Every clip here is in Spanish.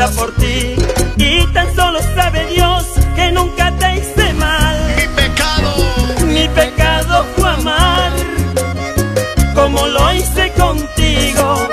vida por ti. Y tan solo sabe Dios que nunca te hice mal. Mi pecado fue amar como lo hice contigo.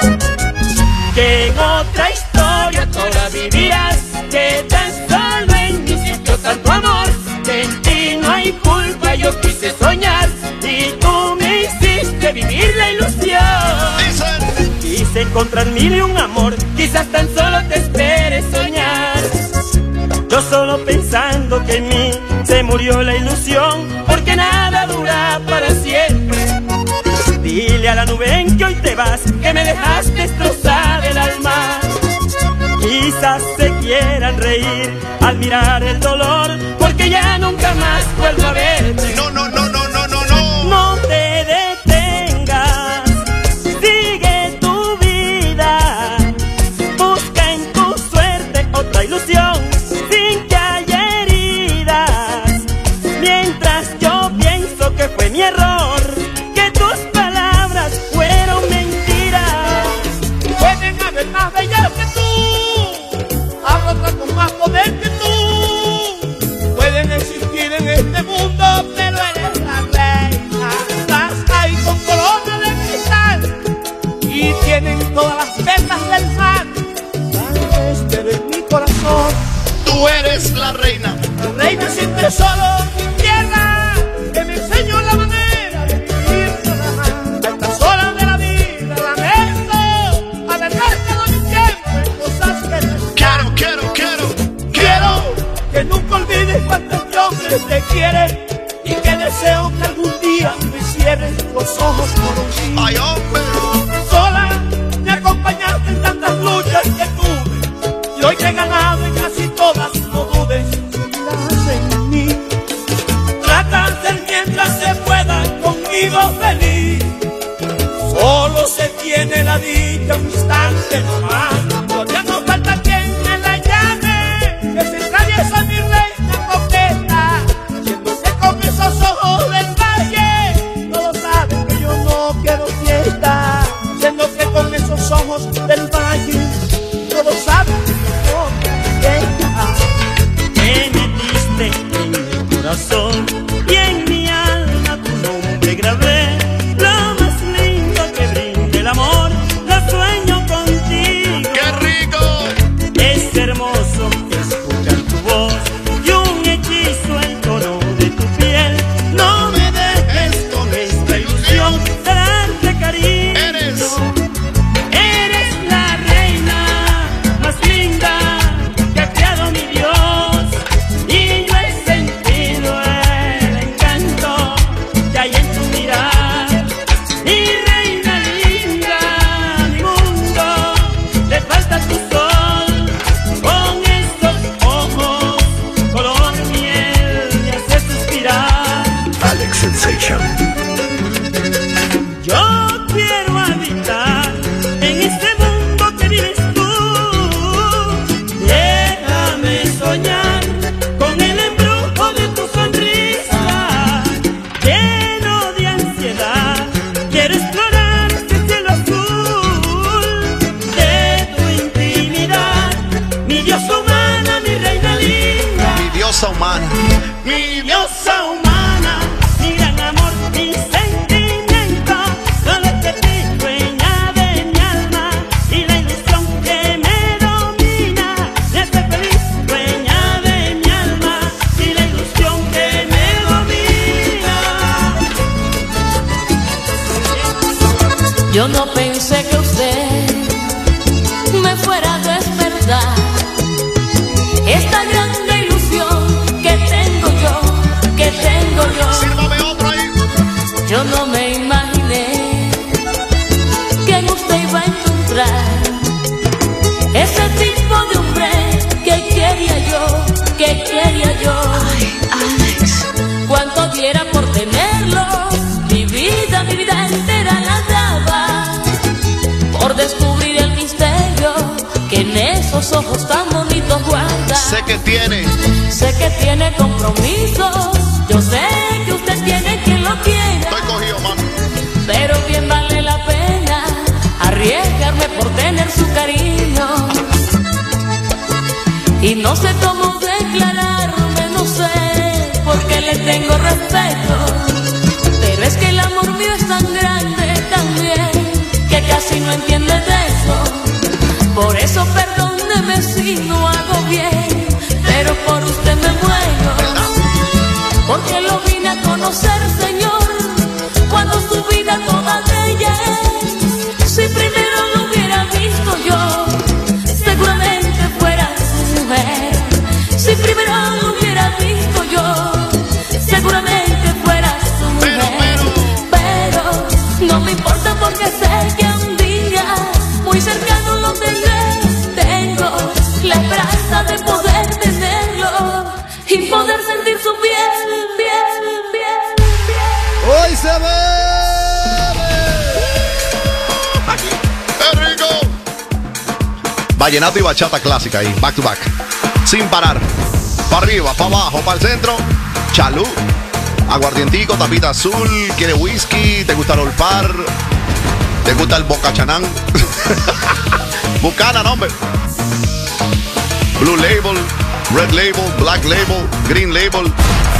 Que en otra historia toda vivirás, que tan solo en mí sintió tanto amor, que en ti no hay culpa. Yo quise soñar y tú me hiciste vivir la ilusión. Quise encontrar mil y un amor, quizás tan solo te esperes soñar. Yo solo pensando que en mí se murió la ilusión, porque nada dura para siempre. Dile a la nube en que hoy te vas, que me dejaste destrozar el alma. Quizás se quieran reír al mirar el dolor, porque ya nunca más vuelvo a verte. No, no, no, no, no, no, no. No te detengas, sigue tu vida, busca en tu suerte otra ilusión, sin que haya heridas. Mientras yo pienso que fue mi error, que tus palabras fueron mentiras. Pueden haber más bellas que tú, habrá otra con más poder que tú. Pueden existir en este mundo, pero eres la reina. Estás ahí con corona de cristal y tienen todas las vetas del mar. Pero en mi corazón Tú eres la reina. la reina sin tesoro ni tierra, que me enseñó la manera de vivir nada más. A estas horas de la vida lamento haber gastado mi tiempo en cosas que no están. Quiero. Que nunca olvides cuánto este hombre te quiere, y que deseo que algún día me cierres los ojos por un día. Ay, hombre. Sola me acompañaste en tantas luchas que tuve, y hoy que he ganado en casi todas, no dudes, seguirás en mí. Trata de ser mientras se pueda conmigo feliz. Solo se tiene la dicha un instante nomás. Todavía no falta quien me la llame, que se atraviesa mi reina coqueta, haciendo que con esos ojos del valle todos saben que yo no quiero fiesta. Haciendo que con esos ojos del valle todos saben que yo no quiero fiesta. Me metiste en mi corazón y en mi alma tu nombre grabé. Lo más lindo que brinde el amor, lo sueño contigo. ¡Qué rico! Es hermoso escuchar tu voz y un hechizo el tono de tu piel. No me dejes con esta ilusión de darte cariño. Eres la reina más linda que ha creado mi Dios, y yo he sentido el encanto que hay en tu mirar. Mi reina linda, mi mundo, le falta tu sol. Con esos ojos color miel me haces suspirar. Alex Sensation. Yo quiero habitar en este mundo que vives tú. Déjame soñar con el embrujo de tu sonrisa. Lleno de ansiedad, quiero explorar este cielo azul de tu intimidad. Mi diosa humana, mi reina linda. Mi diosa humana. Mi diosa humana, mi gran amor, mi sentimiento. Solo te ti, dueña de mi alma, y la ilusión que me domina me hace feliz. Dueña de mi alma, y la ilusión que me domina. Yo no pensé que usted me fuera a despertar esta grande ilusión que tengo yo. Sírvame otro ahí. Yo no me imaginé que en usted iba a encontrar ese tipo de hombre que quería yo. Ay, Alex. Cuánto diera por tenerlo, mi vida entera la daba por descubrir el misterio que en esos ojos tan bonitos guarda. Sé que tiene compromisos, yo sé que usted tiene quien lo quiera. Estoy cogido, mami. Pero bien vale la pena arriesgarme por tener su cariño. y no sé cómo declararme, no sé por qué le tengo respeto, pero es que el amor mío es tan grande también que casi no entiende de eso. Por eso perdóneme si no hago bien, pero por usted me muero, porque lo vine a conocer, Señor, cuando su vida toda de ella es. Si primero lo hubiera visto yo, seguramente fuera su mujer. Si primero lo hubiera visto yo, seguramente fuera su mujer. Pero no me importa porque sé que un día muy cercano lo tendré. Tengo la esperanza de poder tenerlo y poder sentir su piel, piel, piel, piel. ¡Hoy se ve! ¡Qué rico! Vallenato y bachata clásica ahí, back to back. Sin parar. Para arriba, para abajo, para el centro. Chalú. Aguardientico, tapita azul. ¿Quiere whisky? ¿Te gusta el olpar? ¿Te gusta el bocachanán? Bucana, no, hombre. Blue Label, Red Label, Black Label, Green Label.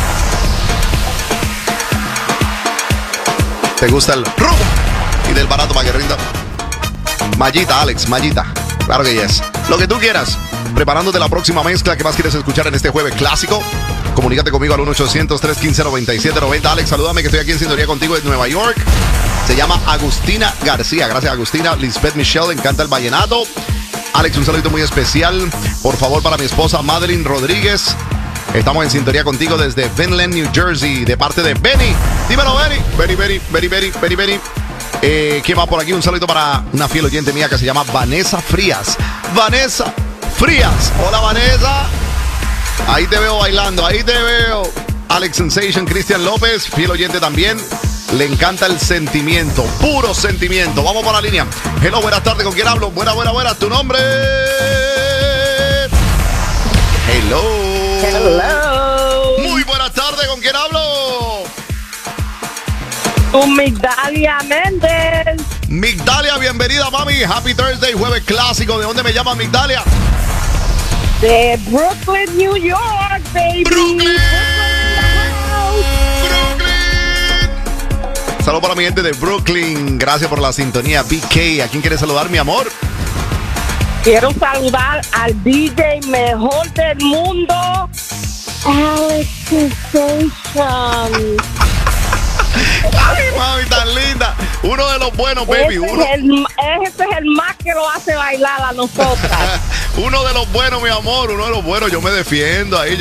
¿Te gusta el rum? Y del barato para que rinda. Mallita, Alex, mallita. Claro que yes. Lo que tú quieras. Preparándote la próxima mezcla que más quieres escuchar en este jueves clásico. Comunícate conmigo al 1-800-315-9790. Alex, salúdame que estoy aquí en sintonía contigo en Nueva York. Se llama Agustina García. Gracias, Agustina. Lisbeth Michelle, le encanta el vallenato. Alex, un saludito muy especial. Por favor, para mi esposa Madeline Rodríguez. Estamos en sintonía contigo desde Vinland, New Jersey, de parte de Benny. Dímelo, Benny. Benny. ¿Quién va por aquí? Un saludito para una fiel oyente mía que se llama Vanessa Frías. Vanessa Frías. Hola, Vanessa. Ahí te veo bailando, ahí te veo. Alex Sensation, Cristian López, fiel oyente también. Le encanta el sentimiento, puro sentimiento. Vamos por la línea. Hello, buenas tardes, ¿con quién hablo? Buena. ¿Tu nombre? Hello. Muy buenas tardes, ¿con quién hablo? Con Migdalia Méndez. Migdalia, bienvenida, mami. Happy Thursday, jueves clásico. ¿De dónde me llamas, Migdalia? De Brooklyn, New York, baby. Brooklyn. Saludos para mi gente de Brooklyn. Gracias por la sintonía. BK, ¿a quién quieres saludar, mi amor? Quiero saludar al DJ mejor del mundo, Alex Sensation. Ay, mami, tan linda. Uno de los buenos, baby. Ese es el más que lo hace bailar a nosotras. Uno de los buenos, mi amor. Uno de los buenos. Yo me defiendo ahí,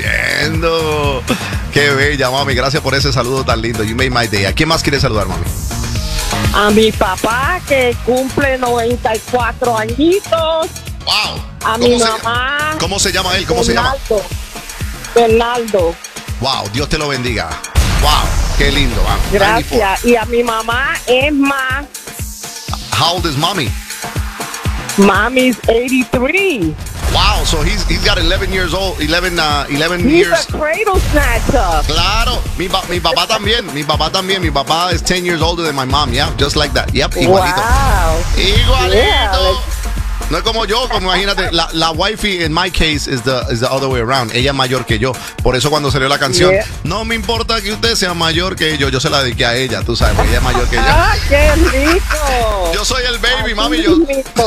Qué bella, mami. Gracias por ese saludo tan lindo. You made my day. ¿A quién más quieres saludar, mami? A mi papá, que cumple 94 añitos. Wow. A mi mamá. ¿Cómo se llama él? ¿Cómo se llama? Bernardo. Wow, Dios te lo bendiga. Wow, qué lindo. Wow. Gracias. Y a mi mamá, Emma. How old is mommy? Mommy's 83. Wow, so he's got 11 years old, 11 He's years. a cradle snatcher. Claro, mi papá también. Mi papá is 10 years older than my mom, yeah, just like that. Yep, igualito. Wow. Igualito. Yeah, no es como yo, como imagínate, la wifey in my case is the other way around. Ella es mayor que yo. Por eso cuando salió la canción, no me importa que usted sea mayor que yo se la dediqué a ella, tú sabes, porque ella es mayor que yo. ¡Ah, qué rico! Yo soy el baby, mami, yo.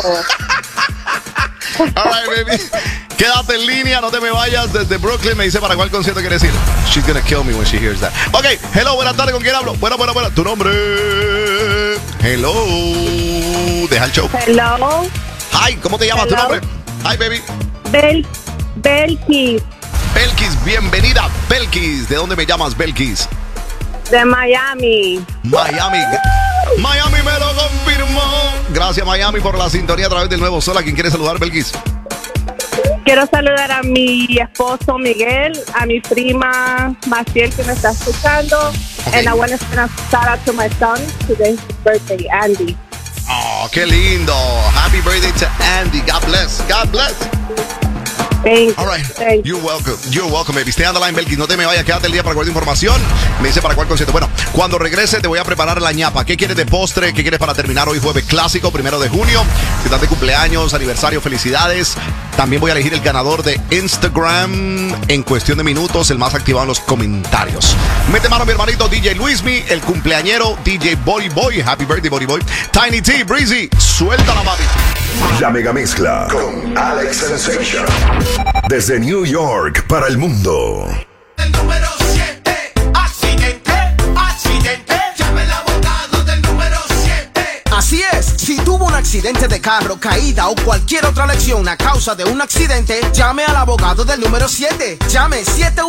All right, baby. Quédate en línea, no te me vayas. Desde Brooklyn me dice para cuál concierto quieres ir. She's gonna kill me when she hears that. Ok, hello, buenas tardes, ¿con quién hablo? Buena. Tu nombre. Hello. Deja el show. Hello. Hi, ¿cómo te llamas? Hello. ¿Tu nombre? Hi, baby. Belkis. Belkis, bienvenida, Belkis. ¿De dónde me llamas, Belkis? De Miami. Miami me lo confirmó. Gracias, Miami, por la sintonía a través del Nuevo Sol. ¿A quién quiere saludar, Belkis? Quiero saludar a mi esposo Miguel, a mi prima Maciel que me está escuchando. Okay. And I want to send a shout out to my son. Today's his birthday, Andy. Oh, qué lindo. Happy birthday to Andy. God bless. God bless. All right. You're welcome, baby. Stay on the line, Belkis. No te me vayas, quédate el día para guardar información. Me dice para cuál concierto. Bueno, cuando regrese te voy a preparar la ñapa. ¿Qué quieres de postre? ¿Qué quieres para terminar hoy jueves clásico, 1 de junio? Si estás de cumpleaños, aniversario, felicidades. También voy a elegir el ganador de Instagram en cuestión de minutos, el más activado en los comentarios. Mete mano mi hermanito DJ Luismi, el cumpleañero DJ Body Boy. Happy birthday, Body Boy. Tiny T, Breezy, suéltala, papi. La mega mezcla con Alex Sensation. Desde New York para el mundo. El número 7, accidente, llame al abogado del número 7. Así es, si tuvo un accidente de carro, caída o cualquier otra lesión a causa de un accidente, llame al abogado del número 7. Llame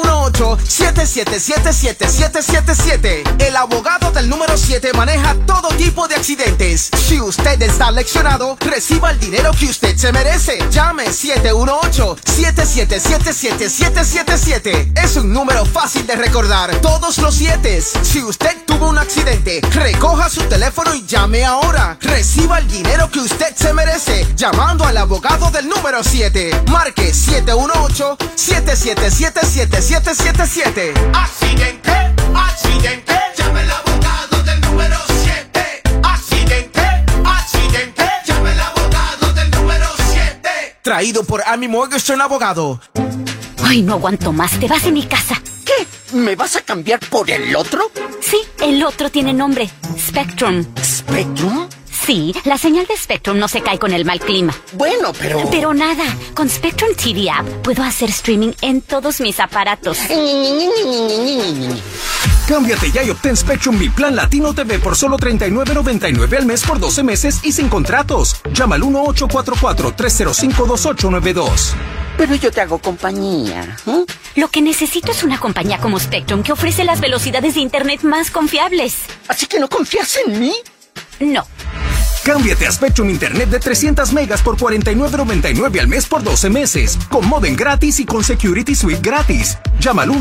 718-777-7777. El abogado del número 7 maneja todo tipo de accidentes. Si usted está leccionado, reciba el dinero que usted se merece. Llame 718-777-7777. Es un número fácil de recordar. Todos los 7. Si usted tuvo un accidente, recoja su teléfono y llame ahora. Reciba el dinero que usted se merece llamando al abogado del número 7. Marque 718-777-7777. Accidente, llame al abogado del número 7. Accidente, llame al abogado del número 7. Traído por Amy Morgenstern Abogado. Ay, no aguanto más. Te vas de mi casa. ¿Qué? ¿Me vas a cambiar por el otro? Sí, el otro tiene nombre. Spectrum. ¿Spectrum? Sí, la señal de Spectrum no se cae con el mal clima. Bueno, pero... Pero nada, con Spectrum TV App puedo hacer streaming en todos mis aparatos. Cámbiate ya y obtén Spectrum Mi Plan Latino TV por solo $39.99 al mes por 12 meses y sin contratos. Llama al 1-844-305-2892. Pero yo te hago compañía. Lo que necesito es una compañía como Spectrum que ofrece las velocidades de internet más confiables. ¿Así que no confías en mí? No. Cámbiate a Spectrum Internet de 300 megas por $49.99 al mes por 12 meses, con modem gratis y con Security Suite gratis. Llama al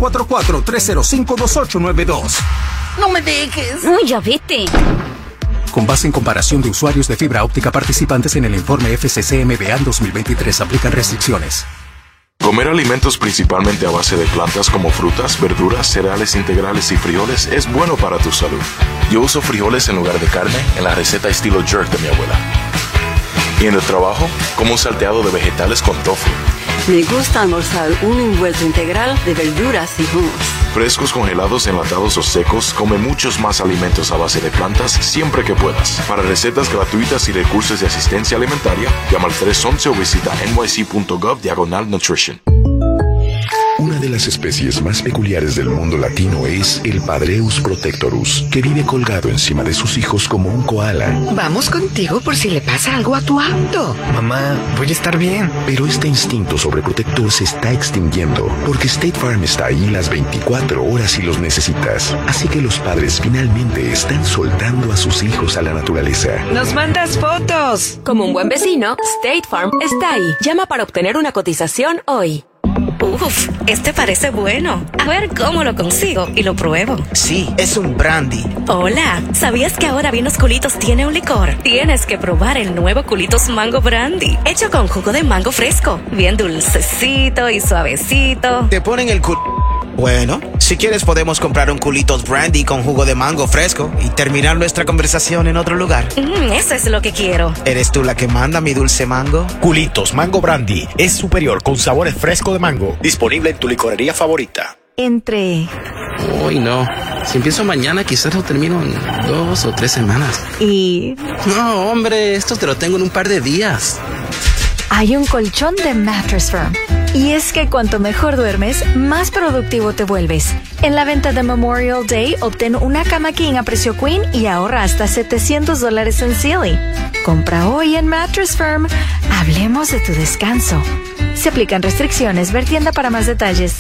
1-844-305-2892. ¡No me dejes! Uy, ya vete. Con base en comparación de usuarios de fibra óptica participantes en el informe FCC MBA 2023, aplican restricciones. Comer alimentos principalmente a base de plantas como frutas, verduras, cereales integrales y frijoles es bueno para tu salud. Yo uso frijoles en lugar de carne en la receta estilo jerk de mi abuela. Y en el trabajo, como un salteado de vegetales con tofu. Me gusta almorzar un envuelto integral de verduras y hummus. Frescos, congelados, enlatados o secos, come muchos más alimentos a base de plantas siempre que puedas. Para recetas gratuitas y recursos de asistencia alimentaria, llama al 311 o visita nyc.gov/nutrition. Una de las especies más peculiares del mundo latino es el Padreus protectorus, que vive colgado encima de sus hijos como un koala. Vamos contigo por si le pasa algo a tu auto. Mamá, voy a estar bien. Pero este instinto sobreprotector se está extinguiendo, porque State Farm está ahí las 24 horas si los necesitas. Así que los padres finalmente están soltando a sus hijos a la naturaleza. ¡Nos mandas fotos! Como un buen vecino, State Farm está ahí. Llama para obtener una cotización hoy. Uf, este parece bueno. A ver cómo lo consigo y lo pruebo. Sí, es un brandy. Hola, ¿sabías que ahora Vinos Culitos tiene un licor? Tienes que probar el nuevo Culitos Mango Brandy, hecho con jugo de mango fresco, bien dulcecito y suavecito. Te ponen el Bueno, si quieres podemos comprar un Culitos Brandy con jugo de mango fresco y terminar nuestra conversación en otro lugar. Eso es lo que quiero. ¿Eres tú la que manda, mi dulce mango? Culitos Mango Brandy es superior con sabores frescos de mango. Disponible en tu licorería favorita. Uy, no. Si empiezo mañana, quizás lo termino en 2 o 3 semanas. No, hombre, esto te lo tengo en un par de días. Hay un colchón de Mattress Firm. Y es que cuanto mejor duermes, más productivo te vuelves. En la venta de Memorial Day, obtén una cama king a precio queen y ahorra hasta $700 en Sealy. Compra hoy en Mattress Firm. Hablemos de tu descanso. Se aplican restricciones. Ver tienda para más detalles.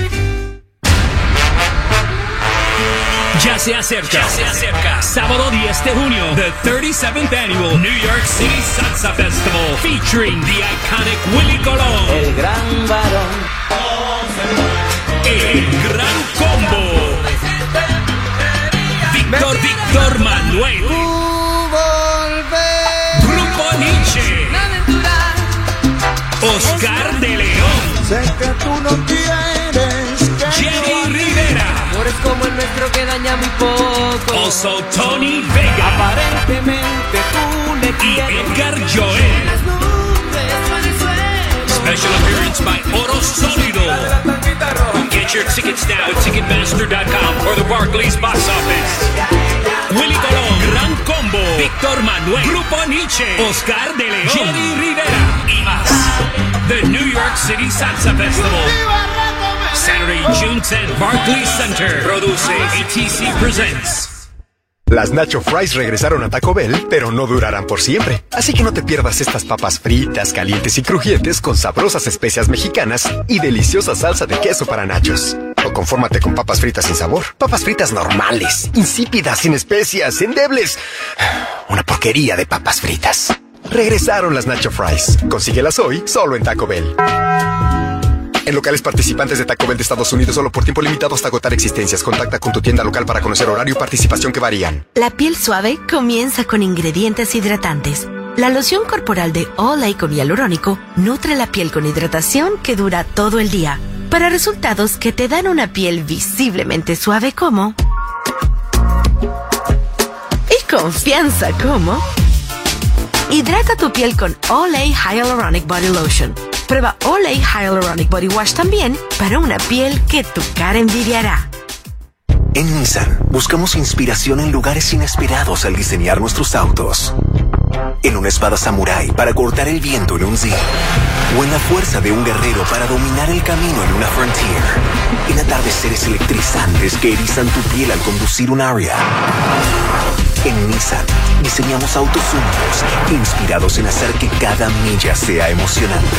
Ya se acerca. Sábado 10 de junio, the 37th Annual New York City Salsa Festival, featuring the iconic Willy Colón, el gran varón, el gran combo, Víctor Manuel, Grupo Nietzsche, Oscar de León, Sé que tú no quieres que Jenny Rivera. Amores como el nuestro que daña muy poco. Also Tony Vega. Aparentemente tú le quieres. Y Edgar Joel. Special appearance by Oro Sólido. Get your tickets now at Ticketmaster.com or the Barclays box office. Willy Colón, Gran Combo, Víctor Manuel, Grupo Nietzsche, Oscar de León, Jenny Rivera y más. The New York City Salsa Festival. Saturday, June 10th, Barclays Center. Produce ATC Presents. Las Nacho Fries regresaron a Taco Bell, pero no durarán por siempre. Así que no te pierdas estas papas fritas, calientes y crujientes con sabrosas especias mexicanas y deliciosa salsa de queso para nachos. O confórmate con papas fritas sin sabor. Papas fritas normales, insípidas, sin especias, endebles. Una porquería de papas fritas. Regresaron las Nacho Fries. Consíguelas hoy solo en Taco Bell. En locales participantes de Taco Bell de Estados Unidos solo por tiempo limitado hasta agotar existencias. Contacta con tu tienda local para conocer horario y participación que varían. La piel suave comienza con ingredientes hidratantes. La loción corporal de Olay con hialurónico nutre la piel con hidratación que dura todo el día, para resultados que te dan una piel visiblemente suave como... y confianza como... Hidrata tu piel con Olay Hyaluronic Body Lotion. Prueba Olay Hyaluronic Body Wash también para una piel que tu cara envidiará. En Nissan, buscamos inspiración en lugares inesperados al diseñar nuestros autos. En una espada samurái para cortar el viento en un Zee. O en la fuerza de un guerrero para dominar el camino en una Frontier. En atardeceres electrizantes que erizan tu piel al conducir un Aria. En Nissan, diseñamos autos únicos, inspirados en hacer que cada milla sea emocionante.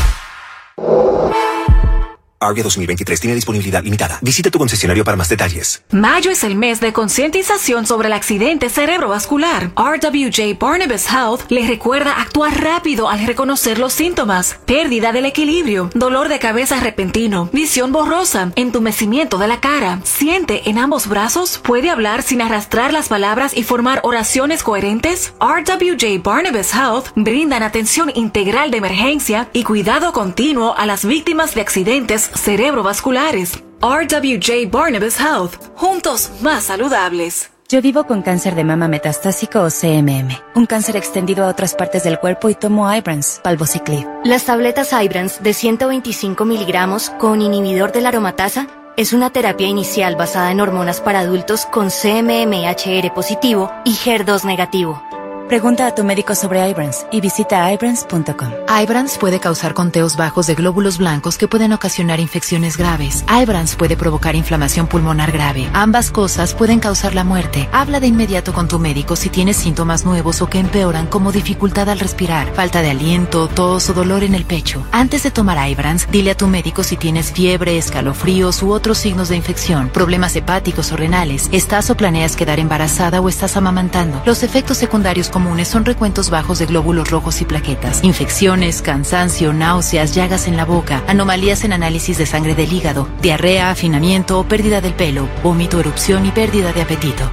Aria 2023 tiene disponibilidad limitada. Visita tu concesionario para más detalles. Mayo es el mes de concientización sobre el accidente cerebrovascular. RWJ Barnabas Health le recuerda actuar rápido al reconocer los síntomas: pérdida del equilibrio, dolor de cabeza repentino, visión borrosa, entumecimiento de la cara, siente en ambos brazos, puede hablar sin arrastrar las palabras y formar oraciones coherentes. RWJ Barnabas Health brindan atención integral de emergencia y cuidado continuo a las víctimas de accidentes cerebrovasculares. RWJ Barnabas Health, juntos más saludables. Yo vivo con cáncer de mama metastásico o CMM, un cáncer extendido a otras partes del cuerpo, y tomo Ibrance, Palbociclib. Las tabletas Ibrance de 125 miligramos con inhibidor de la aromatasa es una terapia inicial basada en hormonas para adultos con CMMHR positivo y HER2 negativo. Pregunta a tu médico sobre Ibrance y visita Ibrance.com. Ibrance puede causar conteos bajos de glóbulos blancos que pueden ocasionar infecciones graves. Ibrance puede provocar inflamación pulmonar grave. Ambas cosas pueden causar la muerte. Habla de inmediato con tu médico si tienes síntomas nuevos o que empeoran, como dificultad al respirar, falta de aliento, tos o dolor en el pecho. Antes de tomar Ibrance, dile a tu médico si tienes fiebre, escalofríos u otros signos de infección, problemas hepáticos o renales, estás o planeas quedar embarazada o estás amamantando. Los efectos secundarios comunes son recuentos bajos de glóbulos rojos y plaquetas, infecciones, cansancio, náuseas, llagas en la boca, anomalías en análisis de sangre del hígado, diarrea, afinamiento o pérdida del pelo, vómito, erupción y pérdida de apetito.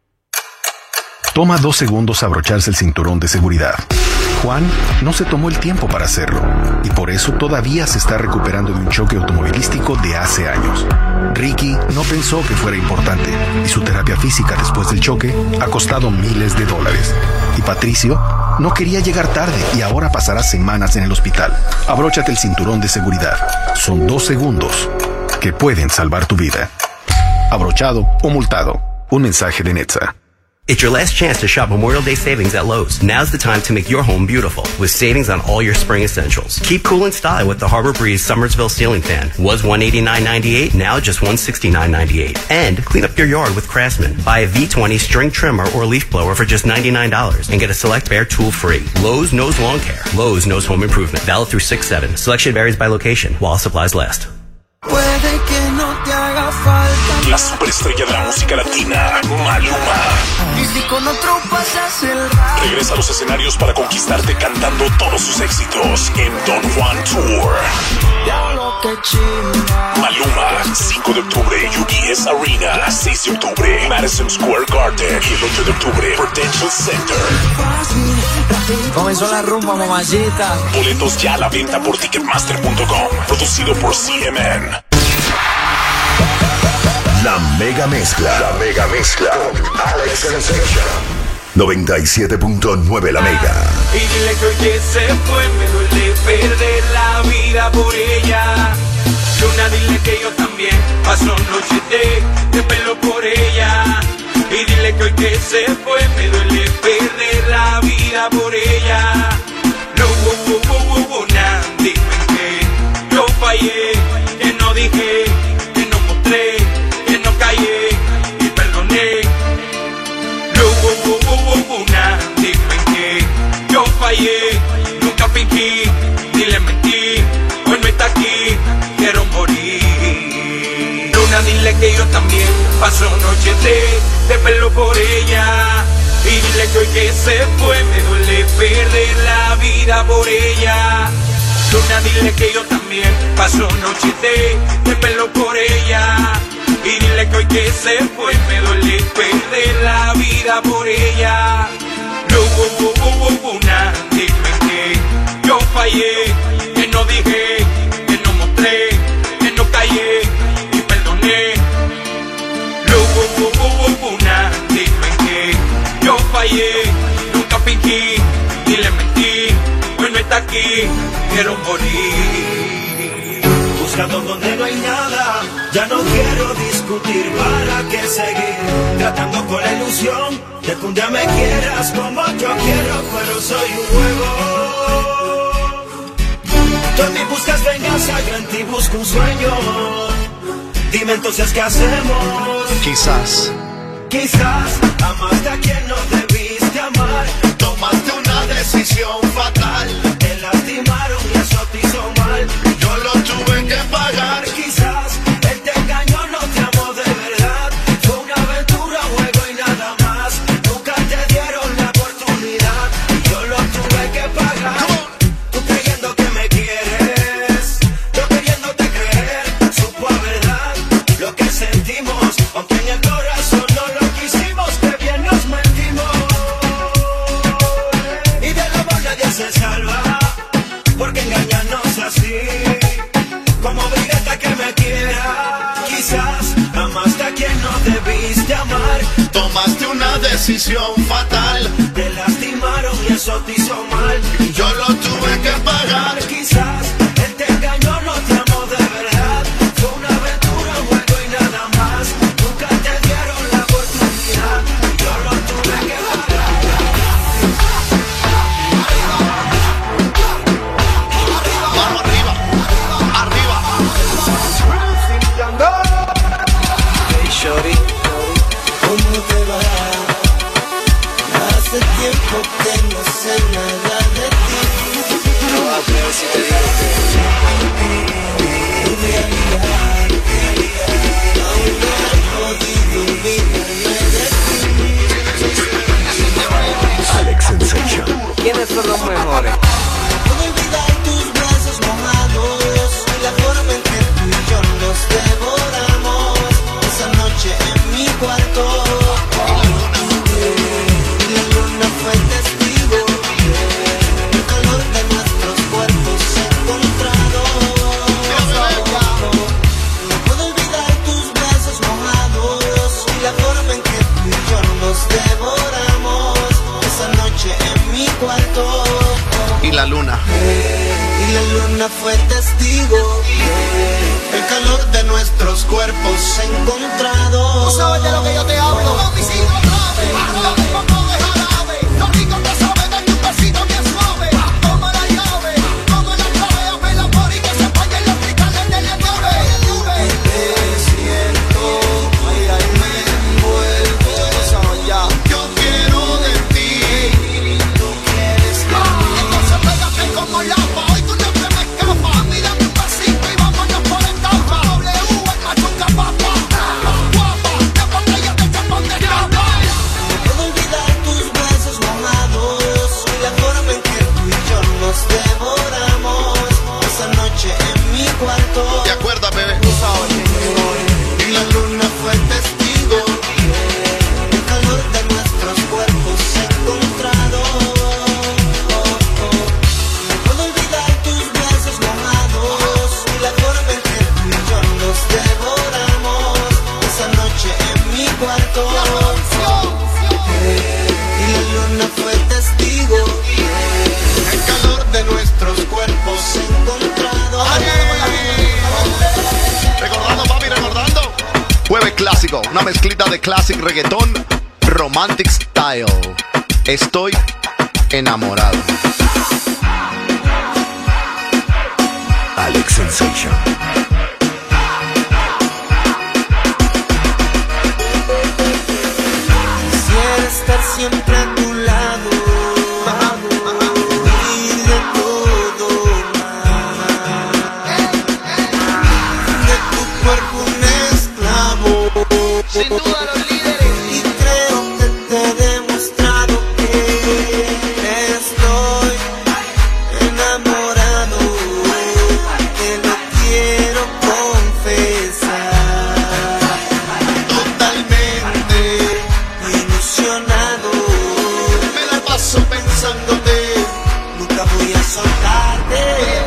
Toma 2 segundos abrocharse el cinturón de seguridad. Juan no se tomó el tiempo para hacerlo y por eso todavía se está recuperando de un choque automovilístico de hace años. Ricky no pensó que fuera importante y su terapia física después del choque ha costado miles de dólares. Y Patricio no quería llegar tarde y ahora pasará semanas en el hospital. Abróchate el cinturón de seguridad. Son 2 segundos que pueden salvar tu vida. Abrochado o multado. Un mensaje de Netza. It's your last chance to shop Memorial Day savings at Lowe's. Now's the time to make your home beautiful with savings on all your spring essentials. Keep cool in style with the Harbor Breeze Summersville ceiling fan. Was $189.98, now just $169.98. And clean up your yard with Craftsman. Buy a V20 string trimmer or leaf blower for just $99 and get a Select Bear tool free. Lowe's knows lawn care. Lowe's knows home improvement. Valid through 6/7. Selection varies by location while supplies last. Puede que no te haga falta. La superestrella de la música latina, Maluma. Y si con otro pasas el rato. Regresa a los escenarios para conquistarte cantando todos sus éxitos en Don Juan Tour. Maluma, 5 de octubre, UBS Arena. 6 de octubre, Madison Square Garden. Y el 8 de octubre, Prudential Center. Comenzó la rumba, mamacita. Boletos ya a la venta por Ticketmaster.com. Producido por CMN. La Mega Mezcla. La Mega Mezcla. Con Alex Sensation. 97.9 La Mega. Y dile que hoy que se fue, me duele perder la vida por ella. Luna, dile que yo también paso noche de pelo por ella. Y dile que hoy que se fue, me duele perder la vida por ella. No hubo nada, dime que yo fallé, que no dije, que no mostré, que no callé y perdoné. No hubo nada, dime que yo fallé, nunca fingí, ni le mentí, hoy no está aquí, quiero morir. Luna, dile que yo también paso noche de pelo por ella. Y dile que hoy que se fue, me duele perder la vida por ella. Luna, dile que yo también paso noche de pelo por ella. Y dile que hoy que se fue, me duele perder la vida por ella. No hubo nada, dime que yo fallé, que no dije, que no mostré, que no callé y perdoné. No hubo nada, dime que yo fallé, nunca fingí, ni le mentí, hoy no está aquí, quiero morir. Buscando donde no hay nada, ya no quiero discutir, para qué seguir tratando con la ilusión de que un día me quieras como yo quiero, pero soy un juego. Tú en mí buscas venganza, yo en ti busco un sueño. Dime entonces qué hacemos. Quizás amaste a quien no debiste amar. Tomaste una decisión fatal. Te lastimaron y eso te hizo mal. Yo lo tuve que pagar. Quizás él te engañó, no te amó de verdad. Fue una aventura, un juego y nada más. Nunca te dieron la oportunidad y yo lo tuve que pagar. Tú creyendo que me quieres, yo queriéndote creer. Supo a verdad lo que sentimos, aunque en el corazón no lo quisimos, que bien nos mentimos. Y del amor nadie se salva, porque engañarnos así, como obligarte a que me quiera. Quizás amaste a quien no debiste amar. Tomaste una decisión fatal. Te lastimaron y eso te hizo mal. Yo lo tuve que pagar. Quizás él te engañó, no te amó de verdad. Fue una aventura, un juego y nada más. Nunca te dieron la oportunidad. Yo lo tuve que pagar. Vamos arriba, arriba. Hey shorty, ¿cómo te va? Hace tiempo que no sé nada de ti. No vas a ver si te digo tu realidad. Aún no he podido olvidarme de ti. Alex Sensation. ¿Quiénes son los mejores? Puedo olvidar tus brazos mojados y la forma en que tú y yo nos devoramos esa noche en mi cuarto. La luna fue testigo, el calor de nuestros cuerpos encontrados. No puedo olvidar tus brazos mojados y la forma en que tú y yo nos devoramos esa noche en mi cuarto. y la luna. Y la luna fue testigo, el calor de nuestros cuerpos encontrados. ¿Tú sabes de lo que yo te hablo? Mami, si no sabes, vamos a dejar ave. Lo rico que sabe, dale un besito bien suave. Toma la llave, toma la clave, abre la por y que se vayan los cristales de la nave. Te siento, mira y me envuelvo. Yo quiero de ti. Tú quieres de mí. Entonces pégate como lava, hoy tú no te me escapas. Mírame un pasito y vámonos por etapa. W, el machuca papa. Guapa, de botella de chapón de capa. No puedo olvidar tus besos mojados y la forma en que tú y yo nos devoramos esa noche en mi cuarto. ¿Te acuerdas, bebé? Tú sabes que soy. Y la luna fue testigo, el calor de nuestros cuerpos encontrados. clásico, una mezclita de classic reggaetón, romantic style. Estoy enamorado. Alex Sensation. Quisiera estar siempre a tu lado, vivir de todo más, de tu cuerpo un esclavo. Sin duda los líderes. Y creo que te he demostrado que estoy enamorado, que lo quiero confesar. Totalmente ilusionado, me la paso pensándote, nunca voy a soltarte.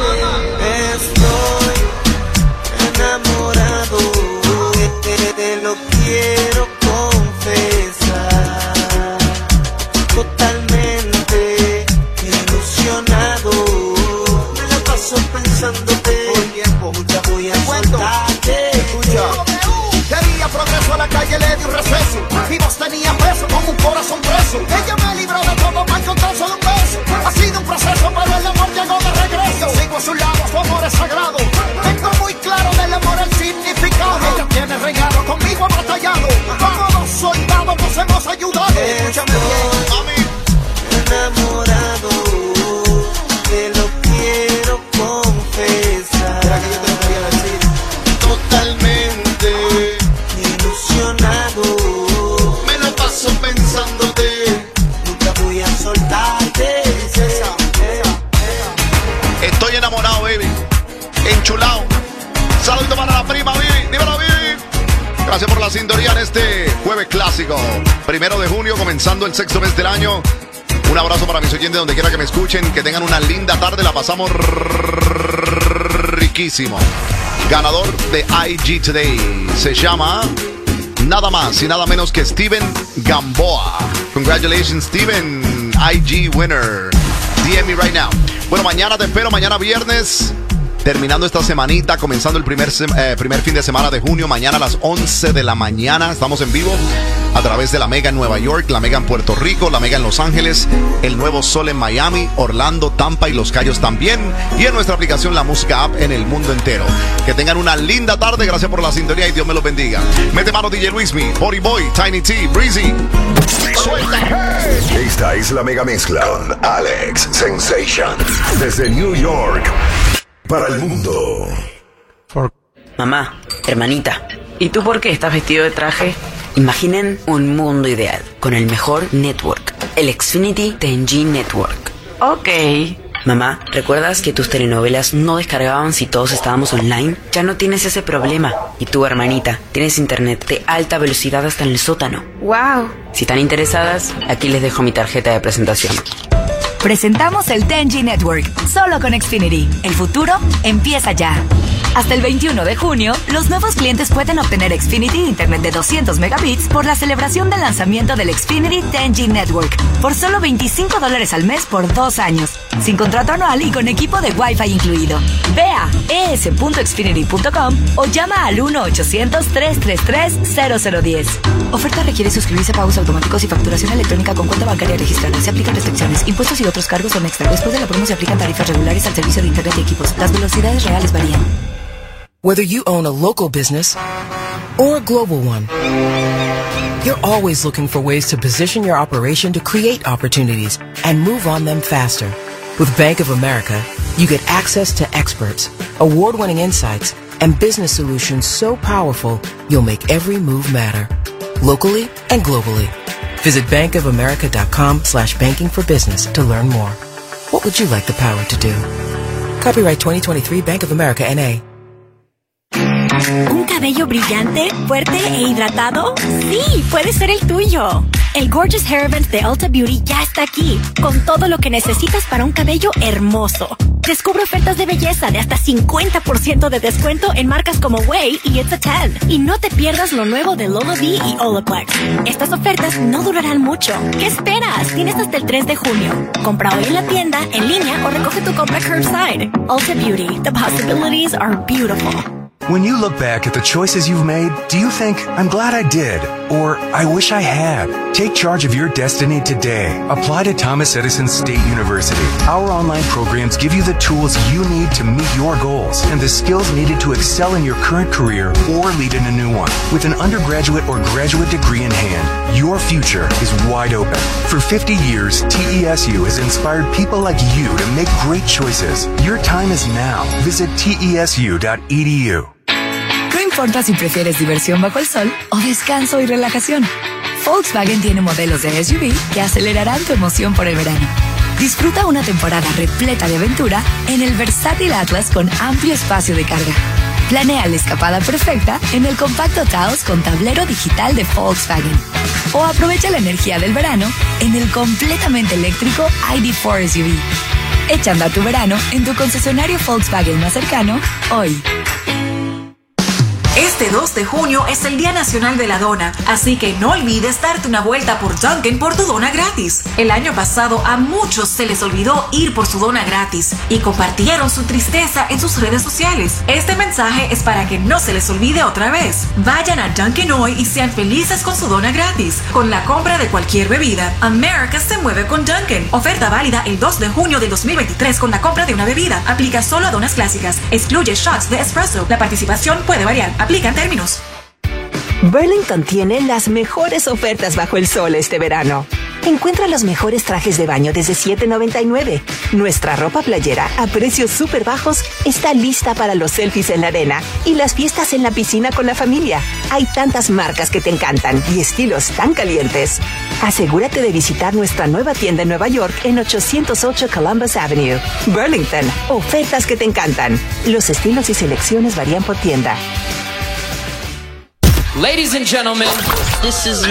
Estoy enamorado, te lo quiero confesar. Totalmente ilusionado, me la paso pensándote, nunca voy a soltarte. Quería progreso, a la calle le di un receso. Mi voz tenía peso como un corazón preso. Ella me libró de todo mal con tan solo un beso. Ha sido un proceso, pero el amor llegó de regreso. Sigo a su lado, su amor es sagrado. Tengo muy claro del amor el significado. Ella tiene regalo, conmigo ha batallado. Como dos soldados nos hemos ayudado. Escúchame bien, mami. Enamorado, te lo quiero confesar. Era que yo te lo quería decir. Totalmente ilusionado, me lo paso pensándote, nunca voy a soltarte. Estoy enamorado, baby. Enchulado. Saludo para la prima, baby. Dímelo, baby. Gracias por la sintonía en este jueves clásico. 1 de junio, comenzando el 6º mes del año. Un abrazo para mis oyentes donde quiera que me escuchen. Que tengan una linda tarde. La pasamos riquísimo. Ganador de IG Today se llama nada más y nada menos que Steven Gamboa. Congratulations, Steven, IG winner. DM me right now. Bueno, mañana te espero, mañana viernes. Terminando esta semanita, comenzando el primer fin de semana de junio, mañana a las 11 de la mañana. Estamos en vivo a través de la Mega en Nueva York, la Mega en Puerto Rico, la Mega en Los Ángeles, el Nuevo Sol en Miami, Orlando, Tampa y Los Cayos también. Y en nuestra aplicación La Música App en el mundo entero. Que tengan una linda tarde, gracias por la sintonía y Dios me los bendiga. Mete mano DJ Luismi, Body Boy, Tiny T, Breezy. Suelta. Esta es la Mega Mezcla con Alex Sensation. Desde New York para el mundo. Mamá, hermanita, ¿y tú por qué estás vestido de traje? Imaginen un mundo ideal con el mejor network, el Xfinity 10G Network. Ok. Mamá, ¿recuerdas que tus telenovelas no descargaban si todos estábamos online? Ya no tienes ese problema. Y tú, hermanita, tienes internet de alta velocidad hasta en el sótano. ¡Wow! Si están interesadas, aquí les dejo mi tarjeta de presentación. Presentamos el 10G Network, solo con Xfinity. El futuro empieza ya. Hasta el 21 de junio, los nuevos clientes pueden obtener Xfinity Internet de 200 megabits por la celebración del lanzamiento del Xfinity 10G Network por solo $25 al mes por 2 años, sin contrato anual y con equipo de Wi-Fi incluido. Ve a es.xfinity.com o llama al 1-800-333-0010. Oferta requiere suscribirse a pagos automáticos y facturación electrónica con cuenta bancaria registrada. Se aplican restricciones, impuestos y otros cargos son extra. Después de la promo se aplican tarifas regulares al servicio de Internet y equipos. Las velocidades reales varían. Whether you own a local business or a global one, you're always looking for ways to position your operation to create opportunities and move on them faster. With Bank of America, you get access to experts, award-winning insights, and business solutions so powerful, you'll make every move matter, locally and globally. Visit bankofamerica.com/banking for business to learn more. What would you like the power to do? Copyright 2023 Bank of America, N.A. ¿Un cabello brillante, fuerte e hidratado? Sí, puede ser el tuyo. El Gorgeous Hair Event de Ulta Beauty ya está aquí, con todo lo que necesitas para un cabello hermoso. Descubre ofertas de belleza de hasta 50% de descuento en marcas como Way y It's a 10. Y no te pierdas lo nuevo de Lola B y Olaplex. Estas ofertas no durarán mucho. ¿Qué esperas? Tienes hasta el 3 de junio. Compra hoy en la tienda, en línea o recoge tu compra curbside. Ulta Beauty, the possibilities are beautiful. When you look back at the choices you've made, do you think, I'm glad I did, or I wish I had? Take charge of your destiny today. Apply to Thomas Edison State University. Our online programs give you the tools you need to meet your goals and the skills needed to excel in your current career or lead in a new one. With an undergraduate or graduate degree in hand, your future is wide open. For 50 years, TESU has inspired people like you to make great choices. Your time is now. Visit tesu.edu. No importa si prefieres diversión bajo el sol o descanso y relajación. Volkswagen tiene modelos de SUV que acelerarán tu emoción por el verano. Disfruta una temporada repleta de aventura en el versátil Atlas con amplio espacio de carga. Planea la escapada perfecta en el compacto Taos con tablero digital de Volkswagen. O aprovecha la energía del verano en el completamente eléctrico ID4 SUV. Echa a andar tu verano en tu concesionario Volkswagen más cercano hoy. Este 2 de junio es el Día Nacional de la Dona, así que no olvides darte una vuelta por Dunkin' por tu dona gratis. El año pasado a muchos se les olvidó ir por su dona gratis y compartieron su tristeza en sus redes sociales. Este mensaje es para que no se les olvide otra vez. Vayan a Dunkin' hoy y sean felices con su dona gratis. Con la compra de cualquier bebida, America se mueve con Dunkin'. Oferta válida el 2 de junio del 2023 con la compra de una bebida. Aplica solo a donas clásicas. Excluye shots de espresso. La participación puede variar. Aplica en términos. Burlington tiene las mejores ofertas bajo el sol este verano. Encuentra los mejores trajes de baño desde $7.99. Nuestra ropa playera a precios súper bajos está lista para los selfies en la arena y las fiestas en la piscina con la familia. Hay tantas marcas que te encantan y estilos tan calientes. Asegúrate de visitar nuestra nueva tienda en Nueva York en 808 Columbus Avenue. Burlington, ofertas que te encantan. Los estilos y selecciones varían por tienda. Ladies and gentlemen, this is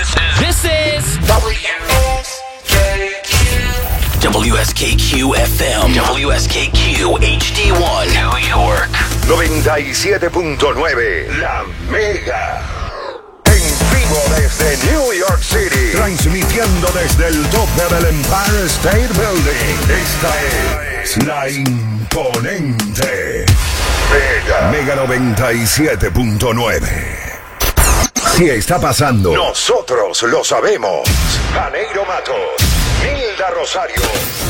WSKQ FM, WSKQ HD1, New York, 97.9, La Mega. En vivo desde New York City, transmitiendo desde el tope del Empire State Building. Esta es la imponente Mega 97.9. Si está pasando, nosotros lo sabemos. Janeiro Matos, Nilda Rosario.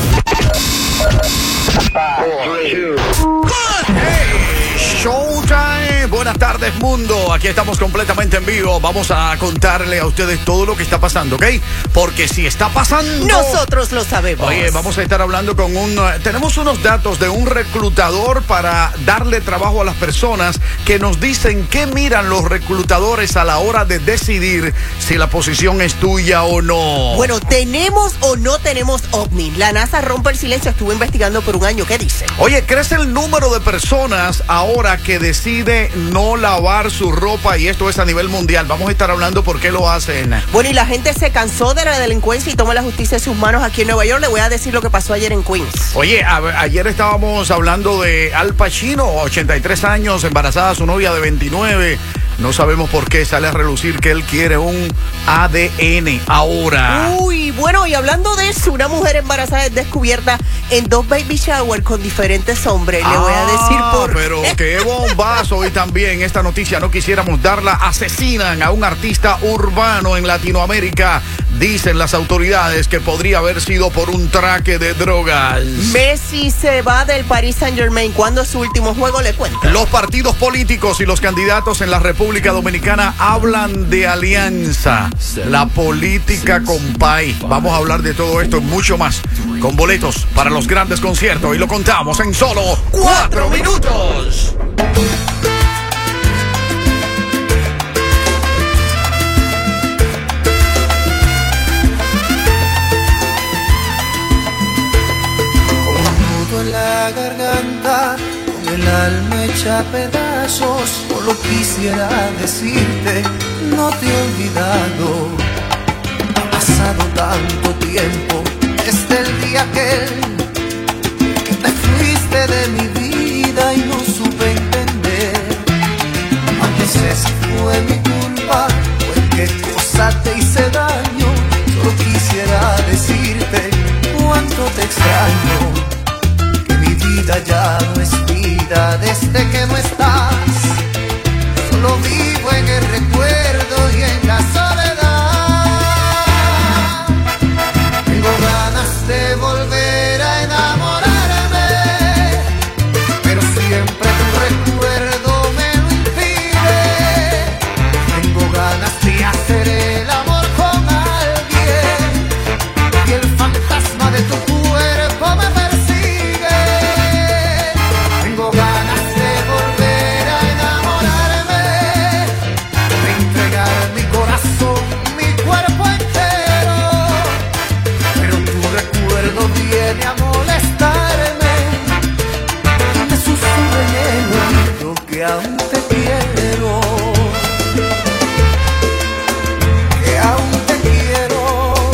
Showtime, buenas tardes mundo, aquí estamos completamente en vivo, vamos a contarle a ustedes todo lo que está pasando, ¿ok? Porque si está pasando, nosotros lo sabemos. Oye, vamos a estar hablando con tenemos unos datos de un reclutador para darle trabajo a las personas que nos dicen qué miran los reclutadores a la hora de decidir si la posición es tuya o no. Bueno, ¿tenemos o no tenemos OVNI? La NASA rompe el silencio, estuvo investigando por un año, ¿qué dice? Oye, crece el número de personas ahora que decide no lavar su ropa y esto es a nivel mundial. Vamos a estar hablando por qué lo hacen. Bueno, y la gente se cansó de la delincuencia y toma la justicia en sus manos aquí en Nueva York. Le voy a decir lo que pasó ayer en Queens. Oye, ayer estábamos hablando de Al Pacino, 83 años, embarazada su novia de 29. No sabemos por qué sale a relucir que él quiere un ADN ahora. Uy, bueno, y hablando de eso, una mujer embarazada es descubierta en 2 baby shower con diferentes hombres. Le voy a decir por pero qué bombazo. Y también esta noticia no quisiéramos darla. Asesinan a un artista urbano en Latinoamérica. Dicen las autoridades que podría haber sido por un traque de drogas. Messi se va del Paris Saint-Germain. ¿Cuándo es su último juego? Le cuento. Los partidos políticos y los candidatos en la República Dominicana hablan de alianza. La política compay. Vamos a hablar de todo esto y mucho más. Con boletos para los grandes conciertos. Y lo contamos en solo 4 minutos. En la garganta, con el alma hecha a pedazos, solo quisiera decirte, no te he olvidado. Ha pasado tanto tiempo desde el día que te fuiste de mi vida y no supe entender. A veces fue mi culpa, fue qué cosa te hice daño. Solo quisiera decirte cuánto te extraño. Mi vida ya no es vida desde que no estás. que aún te quiero, que aún te quiero.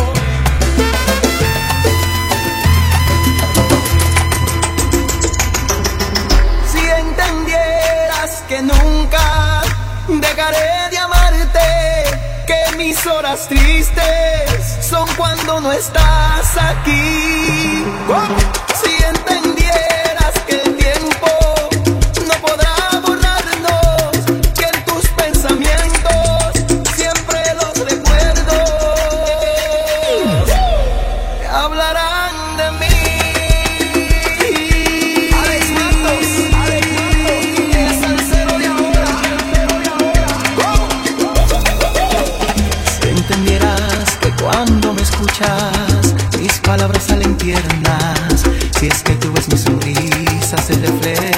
Si entendieras que nunca dejaré de amarte, que mis horas tristes son cuando no estás aquí. Si entendieras que el tiempo no podrá borrarnos, que en tus pensamientos siempre los recuerdos te hablarán de mí. Alex Matos, el salsero de ahora. Si entendieras que cuando me escuchas mis palabras salen tiernas, si es que tú ves mi sonrisa, se refleja